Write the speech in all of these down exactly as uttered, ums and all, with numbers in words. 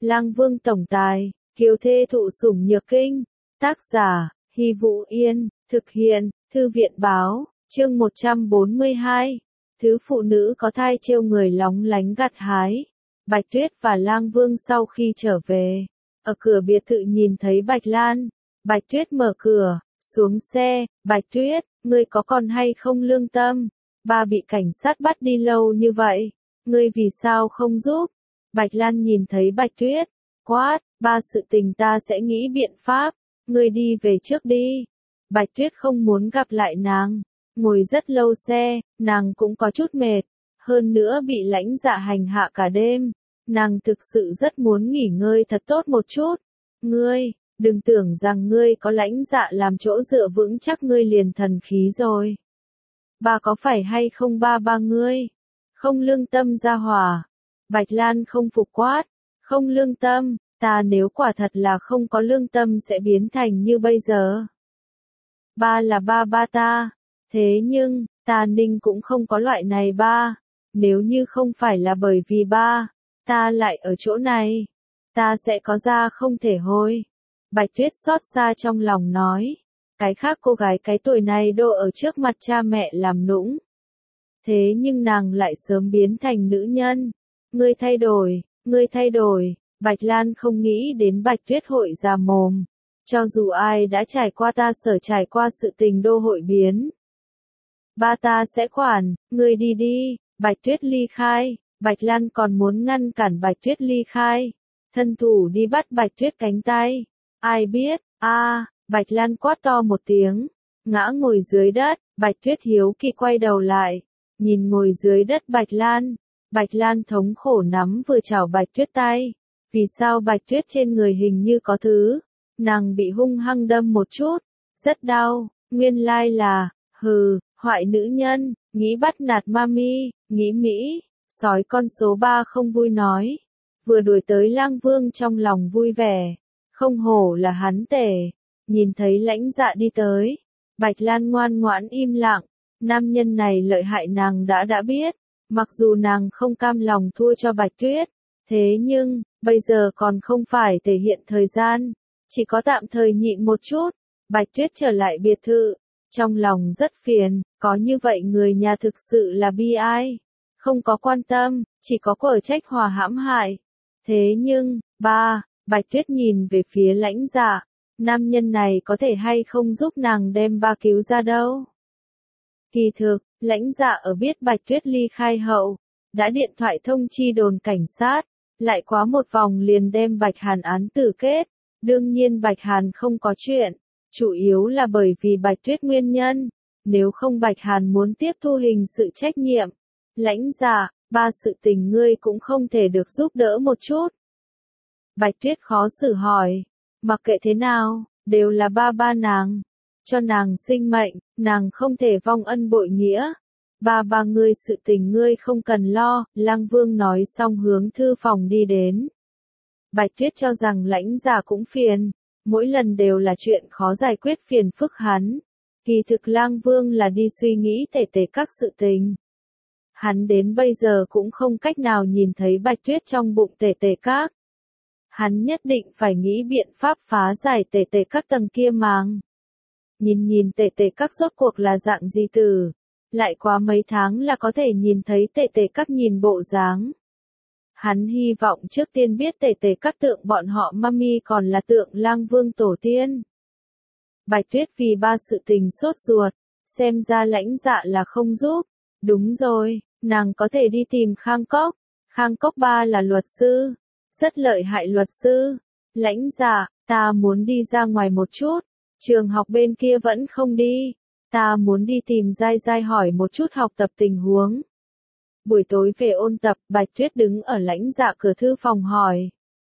Lang Vương tổng tài, kiều thê thụ sủng nhược kinh. Tác giả, Hy Vũ Yên, thực hiện, Thư viện báo, chương một trăm bốn mươi hai. Thứ phụ nữ có thai trêu người lóng lánh gặt hái. Bạch Tuyết và Lang Vương sau khi trở về, ở cửa biệt thự nhìn thấy Bạch Lan. Bạch Tuyết mở cửa, xuống xe. Bạch Tuyết, ngươi có còn hay không lương tâm? Ba bị cảnh sát bắt đi lâu như vậy, ngươi vì sao không giúp? Bạch Lan nhìn thấy Bạch Tuyết, quát, ba sự tình ta sẽ nghĩ biện pháp, ngươi đi về trước đi. Bạch Tuyết không muốn gặp lại nàng, ngồi rất lâu xe, nàng cũng có chút mệt, hơn nữa bị lãnh dạ hành hạ cả đêm, nàng thực sự rất muốn nghỉ ngơi thật tốt một chút. Ngươi, đừng tưởng rằng ngươi có lãnh dạ làm chỗ dựa vững chắc ngươi liền thần khí rồi. Ba có phải hay không ba ba ngươi? Không lương tâm ra hỏa. Bạch Lan không phục quát, không lương tâm, ta nếu quả thật là không có lương tâm sẽ biến thành như bây giờ. Ba là ba ba ta, thế nhưng, ta Ninh cũng không có loại này ba, nếu như không phải là bởi vì ba, ta lại ở chỗ này, ta sẽ có ra không thể hôi. Bạch Tuyết xót xa trong lòng nói, cái khác cô gái cái tuổi này đô ở trước mặt cha mẹ làm nũng. Thế nhưng nàng lại sớm biến thành nữ nhân. Ngươi thay đổi, ngươi thay đổi, Bạch Lan không nghĩ đến Bạch Tuyết hội già mồm. Cho dù ai đã trải qua ta sở trải qua sự tình đô hội biến. Ba ta sẽ quản, ngươi đi đi. Bạch Tuyết ly khai, Bạch Lan còn muốn ngăn cản Bạch Tuyết ly khai. Thân thủ đi bắt Bạch Tuyết cánh tay. Ai biết, a à, Bạch Lan quát to một tiếng, ngã ngồi dưới đất. Bạch Tuyết hiếu kỳ quay đầu lại, nhìn ngồi dưới đất Bạch Lan. Bạch Lan thống khổ nắm vừa chảo Bạch Tuyết tay. Vì sao Bạch Tuyết trên người hình như có thứ? Nàng bị hung hăng đâm một chút, rất đau, nguyên lai là, hừ, hoại nữ nhân, nghĩ bắt nạt mami, nghĩ Mỹ, sói con số ba không vui nói. Vừa đuổi tới Lang Vương trong lòng vui vẻ, không hổ là hắn tể, nhìn thấy lãnh dạ đi tới. Bạch Lan ngoan ngoãn im lặng, nam nhân này lợi hại nàng đã đã biết. Mặc dù nàng không cam lòng thua cho Bạch Tuyết, thế nhưng, bây giờ còn không phải thể hiện thời gian, chỉ có tạm thời nhịn một chút. Bạch Tuyết trở lại biệt thự, trong lòng rất phiền, có như vậy người nhà thực sự là bi ai, không có quan tâm, chỉ có quở trách hòa hãm hại. Thế nhưng, ba, Bạch Tuyết nhìn về phía lãnh dạ, nam nhân này có thể hay không giúp nàng đem ba cứu ra đâu. Kỳ thực, lãnh dạ ở biết Bạch Tuyết ly khai hậu, đã điện thoại thông chi đồn cảnh sát, lại quá một vòng liền đem Bạch Hàn án tử kết. Đương nhiên Bạch Hàn không có chuyện, chủ yếu là bởi vì Bạch Tuyết nguyên nhân, nếu không Bạch Hàn muốn tiếp thu hình sự trách nhiệm. Lãnh dạ, ba sự tình ngươi cũng không thể được giúp đỡ một chút. Bạch Tuyết khó xử hỏi, mặc kệ thế nào, đều là ba ba nàng. Cho nàng sinh mệnh, nàng không thể vong ân bội nghĩa. Ba ba ngươi sự tình ngươi không cần lo, Lang Vương nói xong hướng thư phòng đi đến. Bạch Tuyết cho rằng lãnh dạ cũng phiền, mỗi lần đều là chuyện khó giải quyết phiền phức hắn. Kỳ thực Lang Vương là đi suy nghĩ tể tể các sự tình. Hắn đến bây giờ cũng không cách nào nhìn thấy Bạch Tuyết trong bụng tể tể các. Hắn nhất định phải nghĩ biện pháp phá giải tể tể các tầng kia màng. Nhìn nhìn tể tể các rốt cuộc là dạng gì từ, lại quá mấy tháng là có thể nhìn thấy tể tể các nhìn bộ dáng. Hắn hy vọng trước tiên biết tể tể các tượng bọn họ mami còn là tượng Lang Vương tổ tiên. Bạch Tuyết vì ba sự tình sốt ruột, xem ra lãnh dạ là không giúp. Đúng rồi, nàng có thể đi tìm Khang Cốc. Khang Cốc ba là luật sư, rất lợi hại luật sư. Lãnh dạ, ta muốn đi ra ngoài một chút. Trường học bên kia vẫn không đi, ta muốn đi tìm Giai Giai hỏi một chút học tập tình huống. Buổi tối về ôn tập, Bạch Tuyết đứng ở lãnh dạ cửa thư phòng hỏi.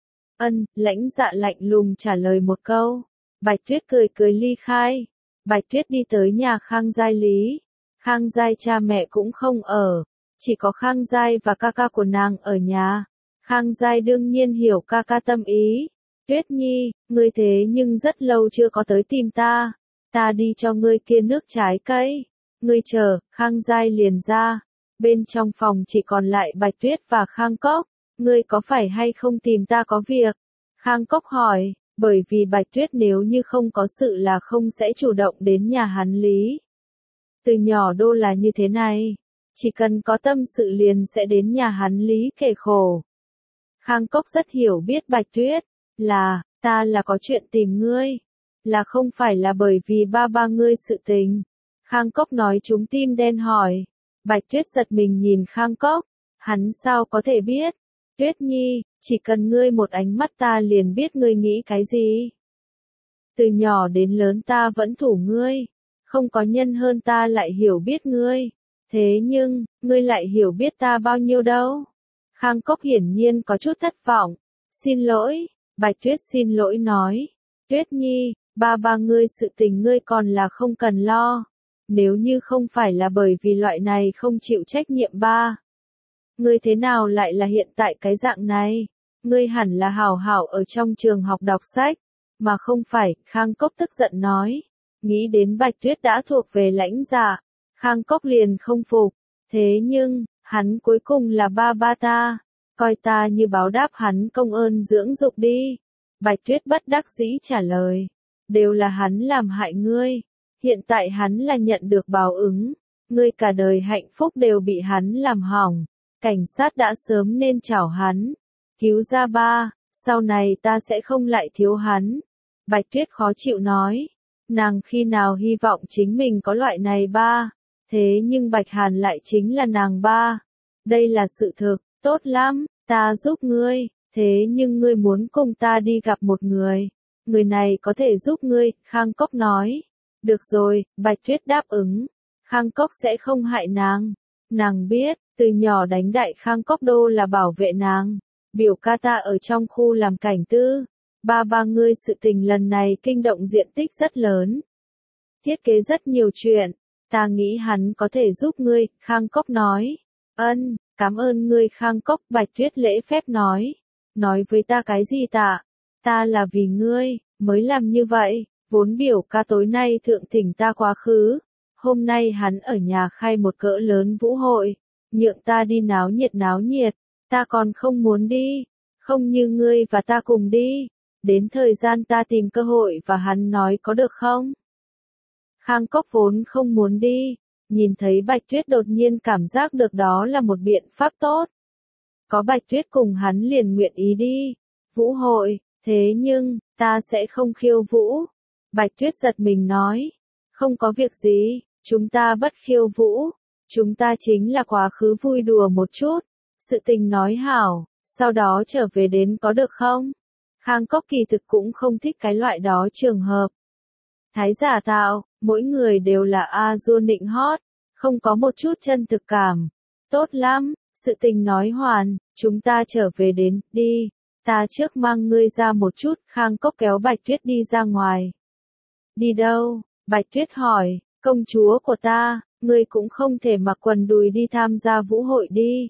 Ân, lãnh dạ lạnh lùng trả lời một câu. Bạch Tuyết cười cười ly khai. Bạch Tuyết đi tới nhà Khang Giai Lý. Khang Giai cha mẹ cũng không ở, chỉ có Khang Giai và ca ca của nàng ở nhà. Khang Giai đương nhiên hiểu ca ca tâm ý. Tuyết Nhi, ngươi thế nhưng rất lâu chưa có tới tìm ta. Ta đi cho ngươi kia nước trái cây. Ngươi chờ, Khang Giai liền ra. Bên trong phòng chỉ còn lại Bạch Tuyết và Khang Cốc. ngươi có phải hay không tìm ta có việc? Khang Cốc hỏi, bởi vì Bạch Tuyết nếu như không có sự là không sẽ chủ động đến nhà hắn lý. Từ nhỏ đô là như thế này, chỉ cần có tâm sự liền sẽ đến nhà hắn lý kể khổ. Khang Cốc rất hiểu biết Bạch Tuyết, là, ta là có chuyện tìm ngươi, là không phải là bởi vì ba ba ngươi sự tình. Khang Cốc nói trúng tim đen hỏi, Bạch Tuyết giật mình nhìn Khang Cốc, hắn sao có thể biết? Tuyết Nhi, chỉ cần ngươi một ánh mắt ta liền biết ngươi nghĩ cái gì. Từ nhỏ đến lớn ta vẫn thủ ngươi, không có nhân hơn ta lại hiểu biết ngươi. Thế nhưng, ngươi lại hiểu biết ta bao nhiêu đâu. Khang Cốc hiển nhiên có chút thất vọng. Xin lỗi, Bạch Tuyết xin lỗi nói. Tuyết Nhi, ba ba ngươi sự tình ngươi còn là không cần lo. Nếu như không phải là bởi vì loại này không chịu trách nhiệm ba. Ngươi thế nào lại là hiện tại cái dạng này? Ngươi hẳn là hảo hảo ở trong trường học đọc sách. Mà không phải, Khang Cốc tức giận nói. Nghĩ đến Bạch Tuyết đã thuộc về lãnh dạ. Khang Cốc liền không phục. Thế nhưng, hắn cuối cùng là ba ba ta. Coi ta như báo đáp hắn công ơn dưỡng dục đi. Bạch Tuyết bất đắc dĩ trả lời. Đều là hắn làm hại ngươi. Hiện tại hắn là nhận được báo ứng. Ngươi cả đời hạnh phúc đều bị hắn làm hỏng. Cảnh sát đã sớm nên chảo hắn. Cứu ra ba, sau này ta sẽ không lại thiếu hắn. Bạch Tuyết khó chịu nói. Nàng khi nào hy vọng chính mình có loại này ba. Thế nhưng Bạch Hàn lại chính là nàng ba. Đây là sự thực, tốt lắm, ta giúp ngươi. Thế nhưng ngươi muốn cùng ta đi gặp một người. Người này có thể giúp ngươi, Khang Cốc nói. Được rồi, Bạch Tuyết đáp ứng. Khang Cốc sẽ không hại nàng. Nàng biết, từ nhỏ đánh đại Khang Cốc đô là bảo vệ nàng. Biểu ca ta ở trong khu làm cảnh tư. Ba ba ngươi sự tình lần này kinh động diện tích rất lớn. Thiết kế rất nhiều chuyện. Ta nghĩ hắn có thể giúp ngươi, Khang Cốc nói. Ân, cảm ơn ngươi Khang Cốc, Bạch Tuyết lễ phép nói. Nói với ta cái gì tạ? Ta là vì ngươi, mới làm như vậy. Vốn biểu ca tối nay thượng thỉnh ta quá khứ. Hôm nay hắn ở nhà khai một cỡ lớn vũ hội. Nhượng ta đi náo nhiệt náo nhiệt. Ta còn không muốn đi. Không như ngươi và ta cùng đi. Đến thời gian ta tìm cơ hội và hắn nói có được không? Khang Cốc vốn không muốn đi. Nhìn thấy Bạch Tuyết đột nhiên cảm giác được đó là một biện pháp tốt. Có Bạch Tuyết cùng hắn liền nguyện ý đi. Vũ hội, thế nhưng, ta sẽ không khiêu vũ. Bạch Tuyết giật mình nói. Không có việc gì, chúng ta bất khiêu vũ. Chúng ta chính là quá khứ vui đùa một chút. Sự tình nói hảo, sau đó trở về đến có được không? Khang Cốc kỳ thực cũng không thích cái loại đó trường hợp. Thái giả tạo, mỗi người đều là a du nịnh hót, không có một chút chân thực cảm. Tốt lắm, sự tình nói hoàn, chúng ta trở về đến, đi. Ta trước mang ngươi ra một chút, Khang Cốc kéo Bạch Tuyết đi ra ngoài. Đi đâu? Bạch Tuyết hỏi, công chúa của ta, ngươi cũng không thể mặc quần đùi đi tham gia vũ hội đi.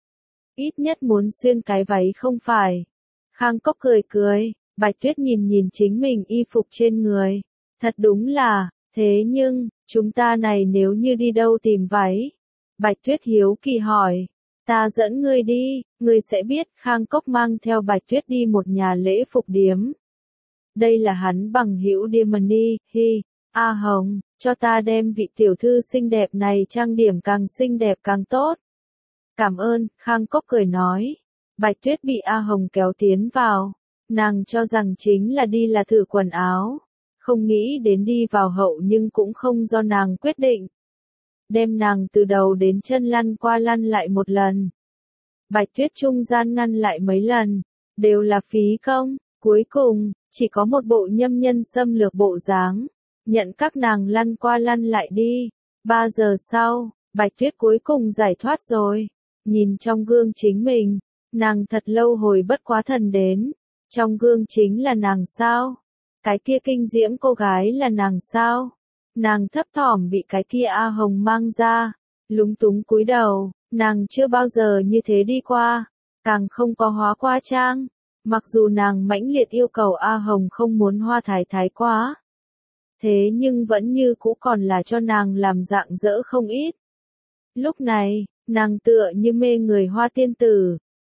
Ít nhất muốn xuyên cái váy không phải. Khang Cốc cười cười, Bạch Tuyết nhìn nhìn chính mình y phục trên người. Thật đúng là, thế nhưng, chúng ta này nếu như đi đâu tìm váy? Bạch Tuyết hiếu kỳ hỏi. Ta dẫn ngươi đi, ngươi sẽ biết, Khang Cốc mang theo Bạch Tuyết đi một nhà lễ phục điếm. Đây là hắn bằng hữu Diamond, hi, A Hồng, cho ta đem vị tiểu thư xinh đẹp này trang điểm càng xinh đẹp càng tốt. Cảm ơn, Khang Cốc cười nói. Bạch Tuyết bị A Hồng kéo tiến vào. Nàng cho rằng chính là đi là thử quần áo. Không nghĩ đến đi vào hậu nhưng cũng không do nàng quyết định. Đem nàng từ đầu đến chân lăn qua lăn lại một lần. Bạch Tuyết trung gian ngăn lại mấy lần. Đều là phí công. Cuối cùng, chỉ có một bộ nhâm nhân xâm lược bộ dáng. Nhận các nàng lăn qua lăn lại đi. Ba giờ sau, Bạch Tuyết cuối cùng giải thoát rồi. Nhìn trong gương chính mình. Nàng thật lâu hồi bất quá thần đến. Trong gương chính là nàng sao? Cái kia kinh diễm cô gái là nàng sao? Nàng thấp thỏm bị cái kia A Hồng mang ra. Lúng túng cúi đầu, nàng chưa bao giờ như thế đi qua. Càng không có hóa qua trang. Mặc dù nàng mãnh liệt yêu cầu A Hồng không muốn hoa thái thái quá. Thế nhưng vẫn như cũ còn là cho nàng làm dạng dỡ không ít. Lúc này, nàng tựa như mê người hoa tiên tử.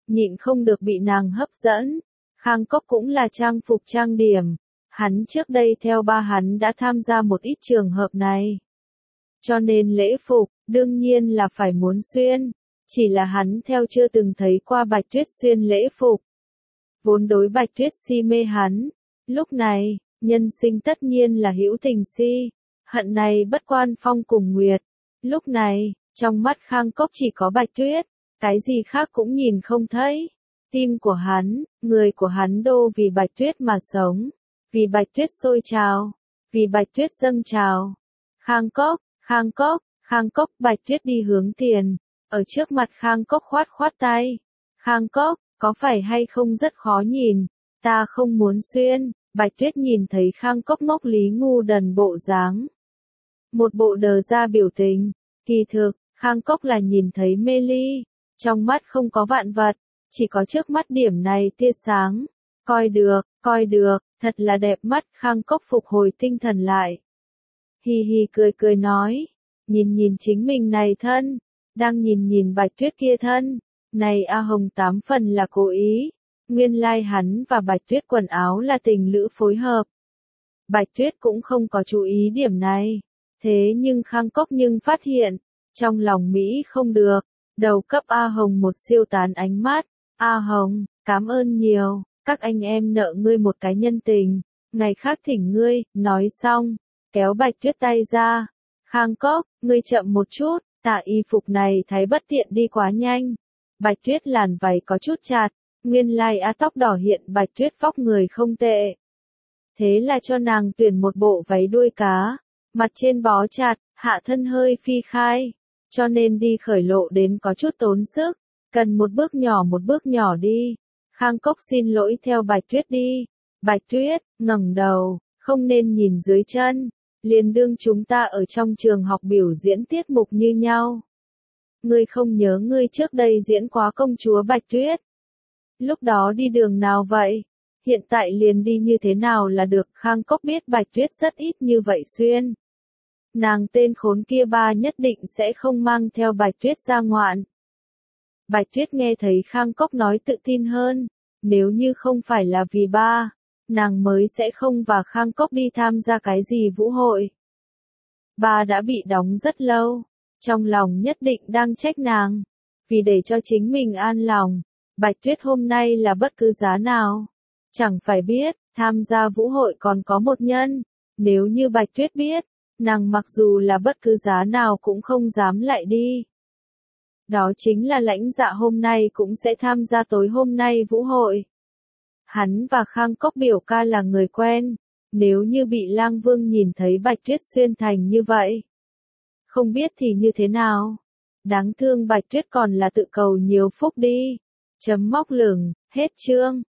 nhịn không được bị nàng hấp dẫn. Khang Cốc cũng là trang phục trang điểm. Hắn trước đây theo ba hắn đã tham gia một ít trường hợp này. Cho nên lễ phục, đương nhiên là phải muốn xuyên. Chỉ là hắn theo chưa từng thấy qua Bạch Tuyết xuyên lễ phục. Vốn đối Bạch Tuyết si mê hắn. Lúc này, nhân sinh tất nhiên là hữu tình si. Hận này bất quan phong cùng nguyệt. Lúc này, trong mắt Khang Cốc chỉ có Bạch Tuyết. Cái gì khác cũng nhìn không thấy. Tim của hắn, người của hắn đô vì Bạch Tuyết mà sống. Vì Bạch Tuyết sôi trào. Vì Bạch Tuyết dâng trào. Khang Cốc, Khang Cốc, Khang Cốc. Bạch Tuyết đi hướng tiền. Ở trước mặt Khang Cốc khoát khoát tay. Khang Cốc, có phải hay không rất khó nhìn? Ta không muốn xuyên. Bạch Tuyết nhìn thấy Khang Cốc ngốc lý ngu đần bộ dáng. Một bộ đờ ra biểu tình. Kỳ thực, Khang Cốc là nhìn thấy mê ly. Trong mắt không có vạn vật. Chỉ có trước mắt điểm này tia sáng. Coi được, coi được, thật là đẹp mắt. Khang Cốc phục hồi tinh thần lại. Hì hì cười cười nói. Nhìn nhìn chính mình này thân. Đang nhìn nhìn Bạch Tuyết kia thân. Này A Hồng tám phần là cố ý. Nguyên lai hắn và Bạch Tuyết quần áo là tình lữ phối hợp. Bạch Tuyết cũng không có chú ý điểm này. Thế nhưng Khang Cốc nhưng phát hiện. Trong lòng Mỹ không được. Đầu cấp A Hồng một siêu tán ánh mắt. A Hồng, cảm ơn nhiều. Các anh em nợ ngươi một cái nhân tình. Ngày khác thỉnh ngươi. Nói xong. Kéo Bạch Tuyết tay ra. Khang Cốc, ngươi chậm một chút. Tạ y phục này thấy bất tiện đi quá nhanh. Bạch Tuyết làn váy có chút chặt. Nguyên lai á tóc đỏ hiện Bạch Tuyết vóc người không tệ. Thế là cho nàng tuyển một bộ váy đuôi cá. Mặt trên bó chặt, hạ thân hơi phi khai. Cho nên đi khởi lộ đến có chút tốn sức. Cần một bước nhỏ một bước nhỏ đi. Khang Cốc xin lỗi theo Bạch Tuyết đi. Bạch Tuyết, ngẩng đầu, không nên nhìn dưới chân. Liền đương chúng ta ở trong trường học biểu diễn tiết mục như nhau. Ngươi không nhớ ngươi trước đây diễn quá công chúa Bạch Tuyết. Lúc đó đi đường nào vậy? Hiện tại liền đi như thế nào là được? Khang Cốc biết Bạch Tuyết rất ít như vậy xuyên. Nàng tên khốn kia ba nhất định sẽ không mang theo Bạch Tuyết ra ngoạn. Bạch Tuyết nghe thấy Khang Cốc nói tự tin hơn. Nếu như không phải là vì ba, nàng mới sẽ không và Khang Cốc đi tham gia cái gì vũ hội. Ba đã bị đóng rất lâu. Trong lòng nhất định đang trách nàng. Vì để cho chính mình an lòng. Bạch Tuyết hôm nay là bất cứ giá nào. Chẳng phải biết, tham gia vũ hội còn có một nhân. Nếu như Bạch Tuyết biết, nàng mặc dù là bất cứ giá nào cũng không dám lại đi. Đó chính là Lãnh Dạ hôm nay cũng sẽ tham gia tối hôm nay vũ hội. Hắn và Khang Cốc biểu ca là người quen. Nếu như bị Lang Vương nhìn thấy Bạch Tuyết xuyên thành như vậy. Không biết thì như thế nào. Đáng thương Bạch Tuyết còn là tự cầu nhiều phúc đi. Chấm móc lửng, hết chương.